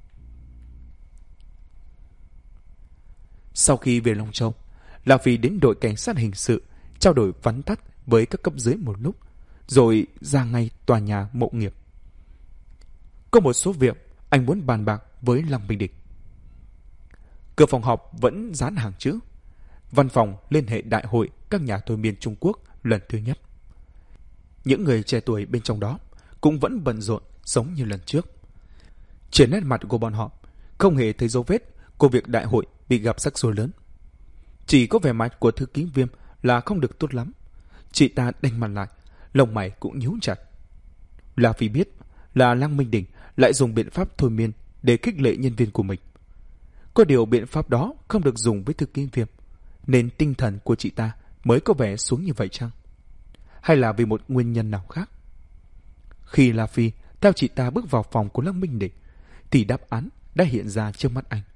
Sau khi về Long Châu, La Phi đến đội cảnh sát hình sự trao đổi vắn tắt với các cấp dưới một lúc, rồi ra ngay tòa nhà Mộ Nghiệp. Có một số việc anh muốn bàn bạc với Lăng Minh Địch. Cửa phòng họp vẫn dán hàng chữ: Văn phòng liên hệ đại hội các nhà thôi miên Trung Quốc lần thứ nhất. Những người trẻ tuổi bên trong đó cũng vẫn bận rộn giống như lần trước. Trên nét mặt của bọn họ không hề thấy dấu vết của việc đại hội bị gặp rắc rối lớn. Chỉ có vẻ mặt của thư ký Viêm là không được tốt lắm. Chị ta đanh mặt lại, lông mày cũng nhíu chặt. Là vì biết là Lăng Minh Đỉnh lại dùng biện pháp thôi miên để khích lệ nhân viên của mình. Có điều biện pháp đó không được dùng với Thư Ký Viêm, nên tinh thần của chị ta mới có vẻ xuống như vậy chăng? Hay là vì một nguyên nhân nào khác? Khi La Phi theo chị ta bước vào phòng của Lăng Minh Đỉnh, thì đáp án đã hiện ra trước mắt anh.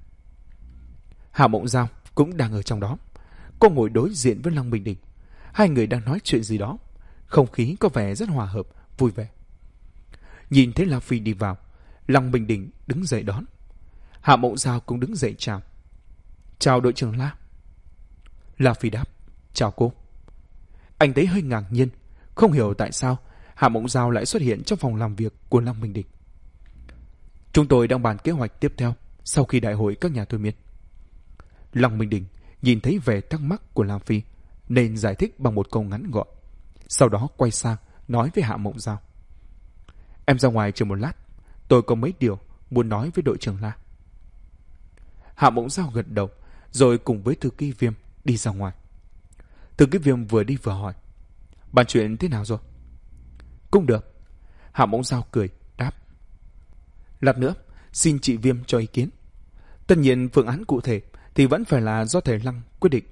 Hạ Mộng Giao cũng đang ở trong đó. Cô ngồi đối diện với Lăng Minh Đỉnh. Hai người đang nói chuyện gì đó. Không khí có vẻ rất hòa hợp, vui vẻ. Nhìn thấy La Phi đi vào, Lăng Minh Đỉnh đứng dậy đón. Hạ Mộng Giao cũng đứng dậy chào. Chào đội trưởng La. La Phi đáp. Chào cô. Anh thấy hơi ngạc nhiên, không hiểu tại sao Hạ Mộng Giao lại xuất hiện trong phòng làm việc của Lăng Minh Đỉnh. Chúng tôi đang bàn kế hoạch tiếp theo sau khi đại hội các nhà thôi miên. Lăng Minh Đỉnh nhìn thấy vẻ thắc mắc của La Phi nên giải thích bằng một câu ngắn gọn. Sau đó quay sang nói với Hạ Mộng Giao. Em ra ngoài chờ một lát, tôi có mấy điều muốn nói với đội trưởng La. Hạ Mộng Giao gật đầu rồi cùng với Thư Ký Viêm đi ra ngoài. Thư Ký Viêm vừa đi vừa hỏi. Bàn chuyện thế nào rồi? Cũng được. Hạ Mộng Giao cười, đáp. Lát nữa, xin chị Viêm cho ý kiến. Tất nhiên phương án cụ thể thì vẫn phải là do thầy Lăng quyết định.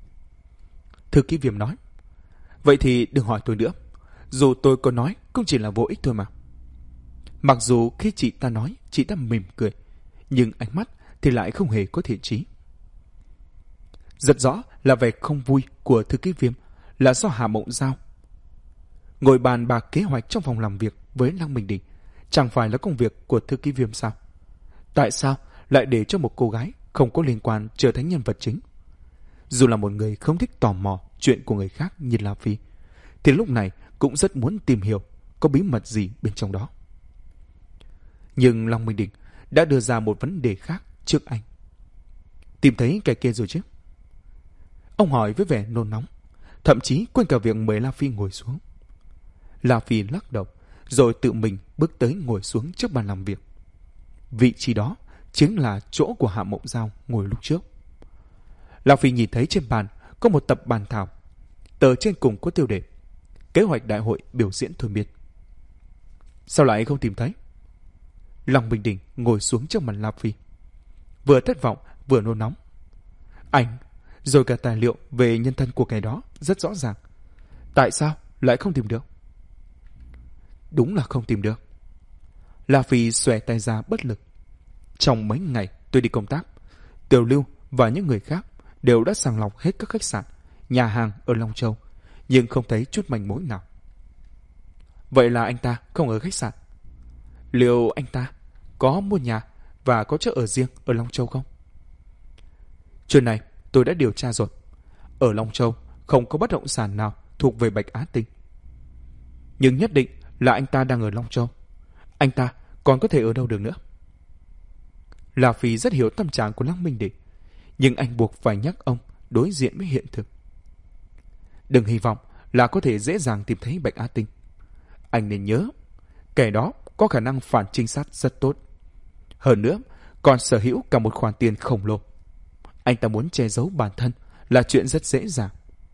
Thư Ký Viêm nói. Vậy thì đừng hỏi tôi nữa. Dù tôi có nói cũng chỉ là vô ích thôi mà. Mặc dù khi chị ta nói, chị ta mỉm cười, nhưng ánh mắt thì lại không hề có thiện chí. Rất rõ là vẻ không vui của Thư Ký Viêm là do Hạ Mộng Giao. Ngồi bàn bạc kế hoạch trong phòng làm việc với Lăng Minh Đỉnh chẳng phải là công việc của Thư Ký Viêm sao? Tại sao lại để cho một cô gái không có liên quan trở thành nhân vật chính? Dù là một người không thích tò mò chuyện của người khác như La Phi, thì lúc này cũng rất muốn tìm hiểu có bí mật gì bên trong đó. Nhưng Lăng Minh Đỉnh đã đưa ra một vấn đề khác trước anh. Tìm thấy kẻ kia rồi chứ? Ông hỏi với vẻ nôn nóng, thậm chí quên cả việc mời La Phi ngồi xuống. La Phi lắc đầu, rồi tự mình bước tới ngồi xuống trước bàn làm việc. Vị trí đó chính là chỗ của Hạ Mộng Giao ngồi lúc trước. La Phi nhìn thấy trên bàn có một tập bàn thảo. Tờ trên cùng có tiêu đề Kế hoạch đại hội biểu diễn thôi miên. Sao lại không tìm thấy? Lăng Minh Đỉnh ngồi xuống trước mặt La Phi, vừa thất vọng vừa nôn nóng. Anh, rồi cả tài liệu về nhân thân của kẻ đó rất rõ ràng. Tại sao lại không tìm được? Đúng là không tìm được. La Phi xòe tay ra bất lực. Trong mấy ngày tôi đi công tác, Tiểu Lưu và những người khác đều đã sàng lọc hết các khách sạn, nhà hàng ở Long Châu, nhưng không thấy chút manh mối nào. Vậy là anh ta không ở khách sạn. Liệu anh ta có mua nhà và có chỗ ở riêng ở Long Châu không? Chuyện này tôi đã điều tra rồi. Ở Long Châu không có bất động sản nào thuộc về Bạch Á Tinh. Nhưng nhất định là anh ta đang ở Long Châu. Anh ta còn có thể ở đâu được nữa? La Phi rất hiểu tâm trạng của Lăng Minh Đỉnh, nhưng anh buộc phải nhắc ông đối diện với hiện thực. Đừng hy vọng là có thể dễ dàng tìm thấy Bạch Á Tinh. Anh nên nhớ, kẻ đó có khả năng phản trinh sát rất tốt. Hơn nữa, còn sở hữu cả một khoản tiền khổng lồ. Anh ta muốn che giấu bản thân là chuyện rất dễ dàng.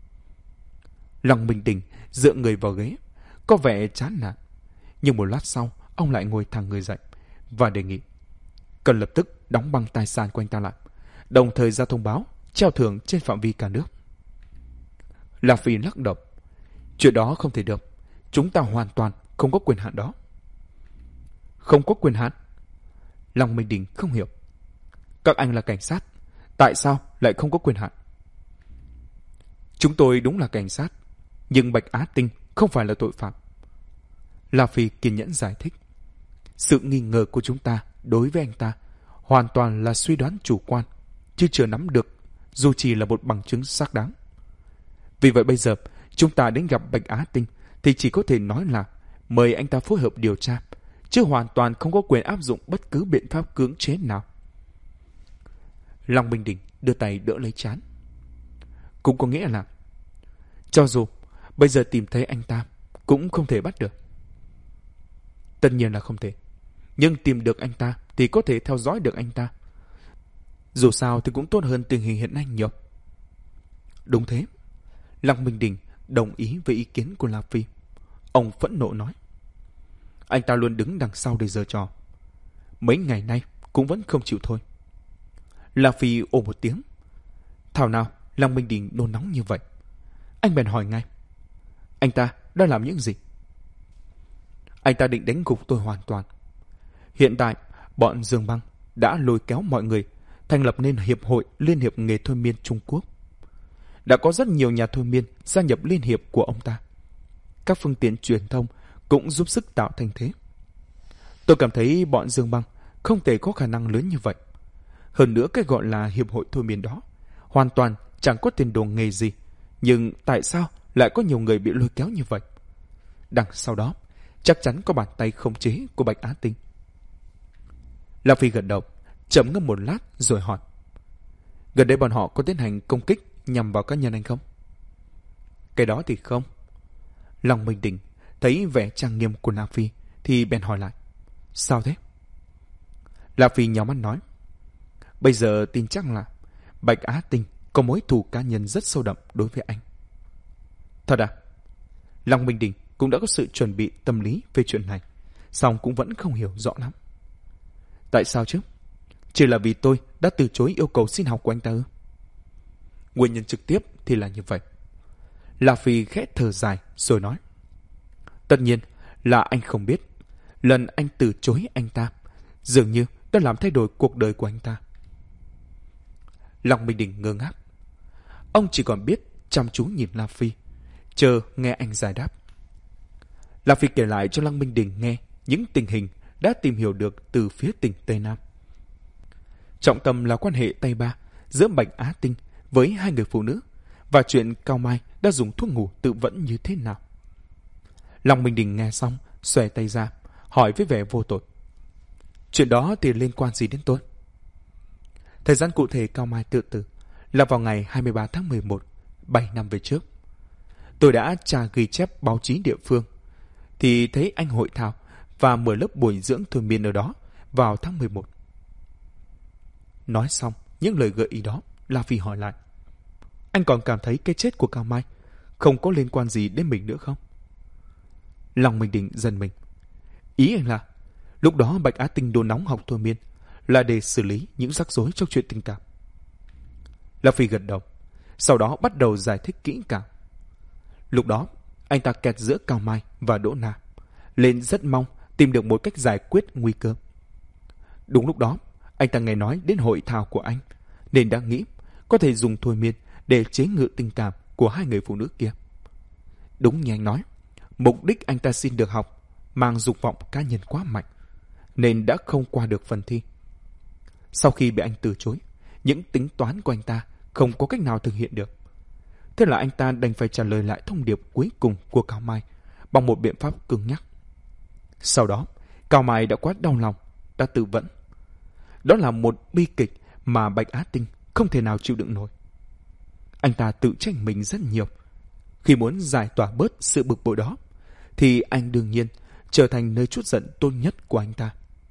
Lăng Minh Đỉnh dựa người vào ghế, có vẻ chán nản. Nhưng một lát sau, ông lại ngồi thẳng người dậy và đề nghị cần lập tức đóng băng tài sản của anh ta lại, đồng thời ra thông báo treo thưởng trên phạm vi cả nước. La Phi lắc đầu. Chuyện đó không thể được. Chúng ta hoàn toàn không có quyền hạn đó. Không có quyền hạn? Lăng Minh Đỉnh không hiểu. Các anh là cảnh sát, tại sao lại không có quyền hạn? Chúng tôi đúng là cảnh sát, nhưng Bạch Á Tinh không phải là tội phạm. La Phi kiên nhẫn giải thích. Sự nghi ngờ của chúng ta đối với anh ta hoàn toàn là suy đoán chủ quan, chứ chưa nắm được dù chỉ là một bằng chứng xác đáng. Vì vậy bây giờ chúng ta đến gặp Bạch Á Tinh thì chỉ có thể nói là mời anh ta phối hợp điều tra, chứ hoàn toàn không có quyền áp dụng bất cứ biện pháp cưỡng chế nào. Lăng Minh Đỉnh đưa tay đỡ lấy trán. Cũng có nghĩa là cho dù bây giờ tìm thấy anh ta cũng không thể bắt được. Tất nhiên là không thể. Nhưng tìm được anh ta thì có thể theo dõi được anh ta. Dù sao thì cũng tốt hơn tình hình hiện nay nhiều. Đúng thế. Lăng Minh Đỉnh đồng ý với ý kiến của La Phi. Ông phẫn nộ nói. Anh ta luôn đứng đằng sau để giở trò. Mấy ngày nay cũng vẫn không chịu thôi. La Phi ồ một tiếng. Thảo nào Lăng Minh Đình nôn nóng như vậy? Anh bèn hỏi ngay. Anh ta đã làm những gì? Anh ta định đánh gục tôi hoàn toàn. Hiện tại, bọn Dương Băng đã lôi kéo mọi người thành lập nên Hiệp hội Liên hiệp nghề thôi miên Trung Quốc. Đã có rất nhiều nhà thôi miên gia nhập liên hiệp của ông ta. Các phương tiện truyền thông cũng giúp sức tạo thành thế. Tôi cảm thấy bọn Dương Băng không thể có khả năng lớn như vậy. Hơn nữa cái gọi là hiệp hội thôi miên đó hoàn toàn chẳng có tiền đồ nghề gì. Nhưng tại sao lại có nhiều người bị lôi kéo như vậy? Đằng sau đó chắc chắn có bàn tay khống chế của Bạch Á Tinh. La Phi gật đầu, chậm ngâm một lát rồi hỏi. Gần đây bọn họ có tiến hành công kích nhằm vào cá nhân anh không? Cái đó thì không. Lòng Minh Đình thấy vẻ trang nghiêm của La Phi thì bèn hỏi lại. Sao thế? La Phi nhíu mắt nói. Bây giờ tin chắc là Bạch Á Tinh có mối thù cá nhân rất sâu đậm đối với anh. Thật à? Lòng Minh Đình cũng đã có sự chuẩn bị tâm lý về chuyện này, song cũng vẫn không hiểu rõ lắm. Tại sao chứ? Chỉ là vì tôi đã từ chối yêu cầu xin học của anh ta ư? Nguyên nhân trực tiếp thì là như vậy. La Phi khẽ thở dài rồi nói. Tất nhiên là anh không biết. Lần anh từ chối anh ta dường như đã làm thay đổi cuộc đời của anh ta. Lòng Minh Đình ngơ ngác. Ông chỉ còn biết chăm chú nhìn La Phi, chờ nghe anh giải đáp. La Phi kể lại cho Lăng Minh Đình nghe những tình hình đã tìm hiểu được từ phía tỉnh Tây Nam. Trọng tâm là quan hệ tay ba giữa Bạch Á Tinh với hai người phụ nữ và chuyện Cao Mai đã dùng thuốc ngủ tự vẫn như thế nào. Lăng Minh Đình nghe xong, xòe tay ra, hỏi với vẻ vô tội. Chuyện đó thì liên quan gì đến tôi? Thời gian cụ thể Cao Mai tự tử là vào ngày hai mươi ba tháng mười một, bảy năm về trước. Tôi đã tra ghi chép báo chí địa phương, thì thấy anh hội thảo và mở lớp bồi dưỡng thôi miên ở đó vào tháng mười một. Nói xong những lời gợi ý đó, La Phi hỏi lại. Anh còn cảm thấy cái chết của Cao Mai không có liên quan gì đến mình nữa không? Lòng Minh Đình giận mình. Ý anh là lúc đó Bạch Á Tinh đồn nóng học thôi miên là để xử lý những rắc rối trong chuyện tình cảm. La Phi gật đầu, sau đó bắt đầu giải thích kỹ càng. Lúc đó anh ta kẹt giữa Cao Mai và Đỗ Na, nên rất mong tìm được một cách giải quyết nguy cơ. Đúng lúc đó anh ta nghe nói đến hội thảo của anh, nên đã nghĩ có thể dùng thôi miên để chế ngự tình cảm của hai người phụ nữ kia. Đúng như anh nói, mục đích anh ta xin được học mang dục vọng cá nhân quá mạnh, nên đã không qua được phần thi. Sau khi bị anh từ chối, những tính toán của anh ta không có cách nào thực hiện được. Thế là anh ta đành phải trả lời lại thông điệp cuối cùng của Cao Mai bằng một biện pháp cứng nhắc. Sau đó, Cao Mai đã quá đau lòng, đã tự vẫn. Đó là một bi kịch mà Bạch Á Tinh không thể nào chịu đựng nổi. Anh ta tự trách mình rất nhiều. Khi muốn giải tỏa bớt sự bực bội đó, thì anh đương nhiên trở thành nơi trút giận tốt nhất của anh ta.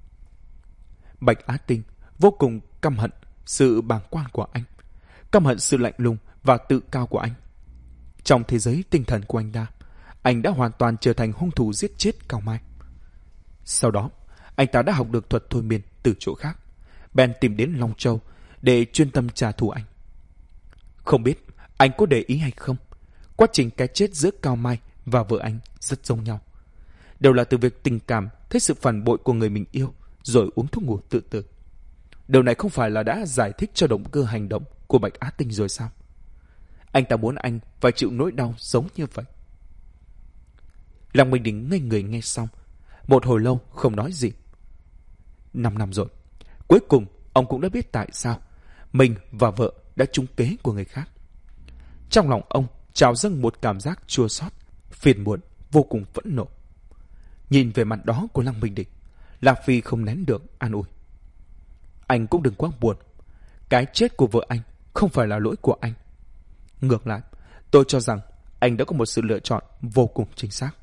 Bạch Á Tinh vô cùng căm hận sự bàng quan của anh, căm hận sự lạnh lùng và tự cao của anh. Trong thế giới tinh thần của anh ta, anh đã hoàn toàn trở thành hung thủ giết chết Cao Mai. Sau đó, anh ta đã học được thuật thôi miên từ chỗ khác, bèn tìm đến Long Châu để chuyên tâm trả thù anh. Không biết anh có để ý hay không, quá trình cái chết giữa Cao Mai và vợ anh rất giống nhau. Đều là từ việc tình cảm thấy sự phản bội của người mình yêu rồi uống thuốc ngủ tự tử. Điều này không phải là đã giải thích cho động cơ hành động của Bạch Á Tinh rồi sao? Anh ta muốn anh phải chịu nỗi đau giống như vậy. Lăng Minh Đình ngây người nghe xong, một hồi lâu không nói gì. Năm năm rồi, cuối cùng ông cũng đã biết tại sao mình và vợ đã trúng kế của người khác. Trong lòng ông trào dâng một cảm giác chua xót, phiền muộn, vô cùng phẫn nộ. Nhìn về mặt đó của Lăng Minh Đình, La Phi không nén được an ủi. Anh cũng đừng quá buồn. Cái chết của vợ anh không phải là lỗi của anh. Ngược lại, tôi cho rằng anh đã có một sự lựa chọn vô cùng chính xác.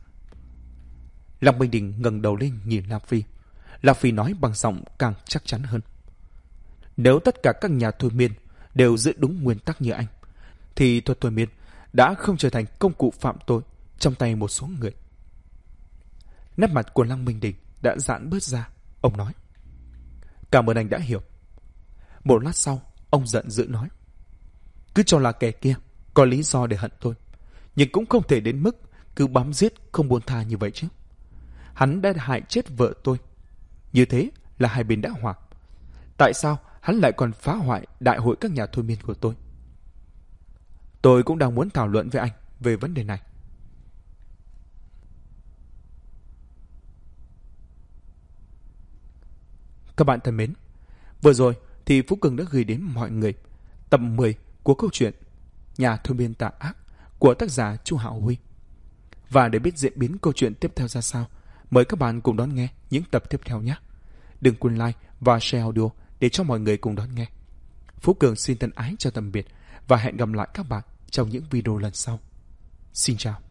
Lăng Minh Đình ngẩng đầu lên nhìn La Phi. La Phi nói bằng giọng càng chắc chắn hơn. Nếu tất cả các nhà thôi miên đều giữ đúng nguyên tắc như anh, thì thuật thôi miên đã không trở thành công cụ phạm tội trong tay một số người. Nét mặt của Lăng Minh Đình đã giãn bớt ra. Ông nói. Cảm ơn anh đã hiểu. Một lát sau, Ông giận dữ nói. Cứ cho là kẻ kia có lý do để hận tôi, nhưng cũng không thể đến mức cứ bám giết không buông tha như vậy chứ. Hắn đã hại chết vợ tôi. Như thế là hai bên đã hòa. Tại sao hắn lại còn phá hoại đại hội các nhà thôi miên của tôi? Tôi cũng đang muốn thảo luận với anh về vấn đề này. Các bạn thân mến, vừa rồi thì Phú Cường đã gửi đến mọi người tập mười của câu chuyện Nhà thôi miên tà ác của tác giả Chu Hạo Huy. Và để biết diễn biến câu chuyện tiếp theo ra sao, mời các bạn cùng đón nghe những tập tiếp theo nhé. Đừng quên like và share audio để cho mọi người cùng đón nghe. Phú Cường xin thân ái chào tạm biệt và hẹn gặp lại các bạn trong những video lần sau. Xin chào.